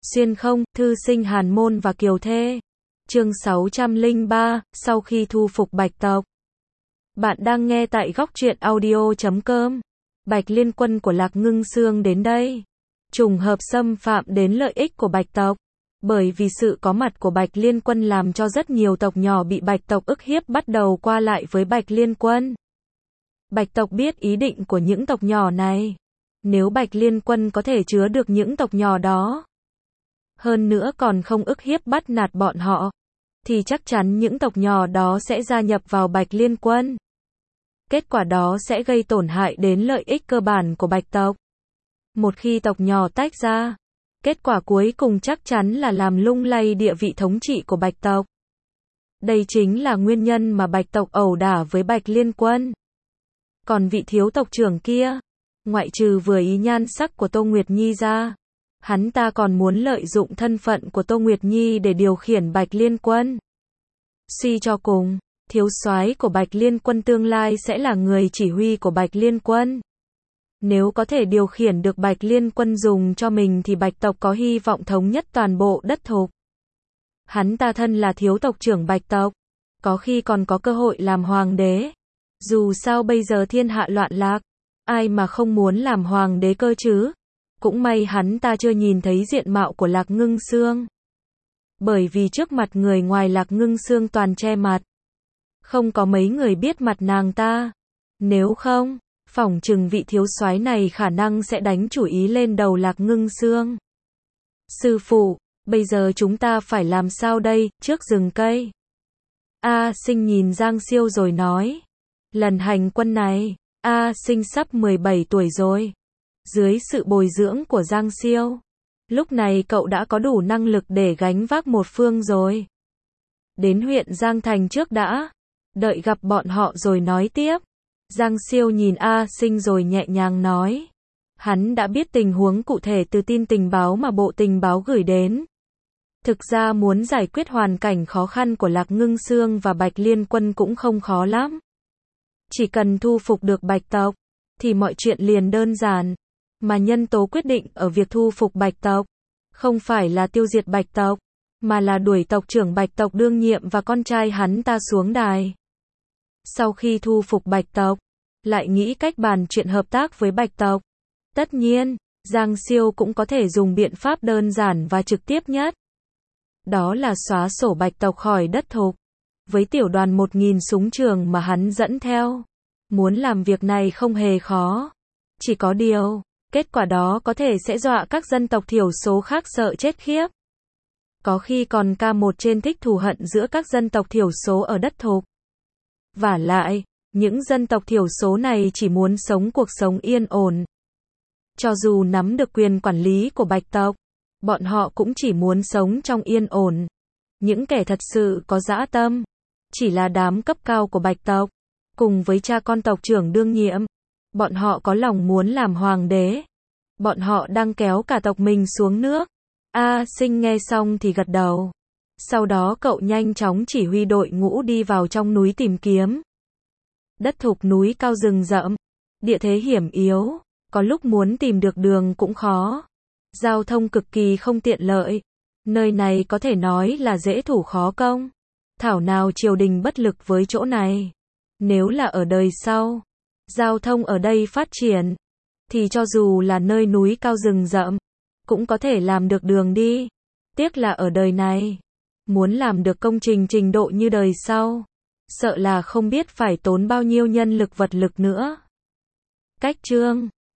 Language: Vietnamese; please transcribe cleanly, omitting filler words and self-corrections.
Xuyên không, thư sinh Hàn Môn và Kiều Thê. Chương 603, sau khi thu phục Bạch tộc. Bạn đang nghe tại góc truyện audio.com. Bạch Liên Quân của Lạc Ngưng Xương đến đây. Trùng hợp xâm phạm đến lợi ích của Bạch tộc. Bởi vì sự có mặt của Bạch Liên Quân làm cho rất nhiều tộc nhỏ bị Bạch tộc ức hiếp bắt đầu qua lại với Bạch Liên Quân. Bạch tộc biết ý định của những tộc nhỏ này. Nếu Bạch Liên Quân có thể chứa được những tộc nhỏ đó, hơn nữa còn không ức hiếp bắt nạt bọn họ, thì chắc chắn những tộc nhỏ đó sẽ gia nhập vào Bạch Liên Quân. Kết quả đó sẽ gây tổn hại đến lợi ích cơ bản của Bạch tộc. Một khi tộc nhỏ tách ra, kết quả cuối cùng chắc chắn là làm lung lay địa vị thống trị của Bạch tộc. Đây chính là nguyên nhân mà Bạch tộc ẩu đả với Bạch Liên Quân. Còn vị thiếu tộc trưởng kia, ngoại trừ vừa ý nhan sắc của Tô Nguyệt Nhi ra, hắn ta còn muốn lợi dụng thân phận của Tô Nguyệt Nhi để điều khiển Bạch Liên Quân. Suy cho cùng, thiếu soái của Bạch Liên Quân tương lai sẽ là người chỉ huy của Bạch Liên Quân. Nếu có thể điều khiển được Bạch Liên Quân dùng cho mình thì Bạch tộc có hy vọng thống nhất toàn bộ đất thục. Hắn ta thân là thiếu tộc trưởng Bạch tộc, có khi còn có cơ hội làm hoàng đế. Dù sao bây giờ thiên hạ loạn lạc, ai mà không muốn làm hoàng đế cơ chứ? Cũng may hắn ta chưa nhìn thấy diện mạo của Lạc Ngưng Xương. Bởi vì trước mặt người ngoài Lạc Ngưng Xương toàn che mặt. Không có mấy người biết mặt nàng ta. Nếu không, phỏng chừng vị thiếu soái này khả năng sẽ đánh chủ ý lên đầu Lạc Ngưng Xương. Sư phụ, bây giờ chúng ta phải làm sao đây, trước rừng cây? A Sinh nhìn Giang Siêu rồi nói. Lần hành quân này, A Sinh sắp 17 tuổi rồi. Dưới sự bồi dưỡng của Giang Siêu, lúc này cậu đã có đủ năng lực để gánh vác một phương rồi. Đến huyện Giang Thành trước đã, đợi gặp bọn họ rồi nói tiếp. Giang Siêu nhìn A Sinh rồi nhẹ nhàng nói. Hắn đã biết tình huống cụ thể từ tin tình báo mà Bộ Tình báo gửi đến. Thực ra muốn giải quyết hoàn cảnh khó khăn của Lạc Ngưng Xương và Bạch Liên Quân cũng không khó lắm. Chỉ cần thu phục được Bạch tộc, thì mọi chuyện liền đơn giản. Mà nhân tố quyết định ở việc thu phục Bạch tộc, không phải là tiêu diệt Bạch tộc, mà là đuổi tộc trưởng Bạch tộc đương nhiệm và con trai hắn ta xuống đài. Sau khi thu phục Bạch tộc, lại nghĩ cách bàn chuyện hợp tác với Bạch tộc. Tất nhiên, Giang Siêu cũng có thể dùng biện pháp đơn giản và trực tiếp nhất. Đó là xóa sổ Bạch tộc khỏi đất thục. Với tiểu đoàn 1000 súng trường mà hắn dẫn theo, muốn làm việc này không hề khó. Chỉ có điều, kết quả đó có thể sẽ dọa các dân tộc thiểu số khác sợ chết khiếp. Có khi còn ca một trên thích thù hận giữa các dân tộc thiểu số ở đất thục. Vả lại, những dân tộc thiểu số này chỉ muốn sống cuộc sống yên ổn. Cho dù nắm được quyền quản lý của Bạch tộc, bọn họ cũng chỉ muốn sống trong yên ổn. Những kẻ thật sự có dã tâm, chỉ là đám cấp cao của Bạch tộc, cùng với cha con tộc trưởng đương nhiệm. Bọn họ có lòng muốn làm hoàng đế. Bọn họ đang kéo cả tộc mình xuống nước. A Sinh nghe xong thì gật đầu. Sau đó cậu nhanh chóng chỉ huy đội ngũ đi vào trong núi tìm kiếm. Đất thục núi cao rừng rậm, địa thế hiểm yếu, có lúc muốn tìm được đường cũng khó. Giao thông cực kỳ không tiện lợi. Nơi này có thể nói là dễ thủ khó công. Thảo nào triều đình bất lực với chỗ này. Nếu là ở đời sau, giao thông ở đây phát triển, thì cho dù là nơi núi cao rừng rậm, cũng có thể làm được đường đi. Tiếc là ở đời này, muốn làm được công trình trình độ như đời sau, sợ là không biết phải tốn bao nhiêu nhân lực vật lực nữa. Cách chương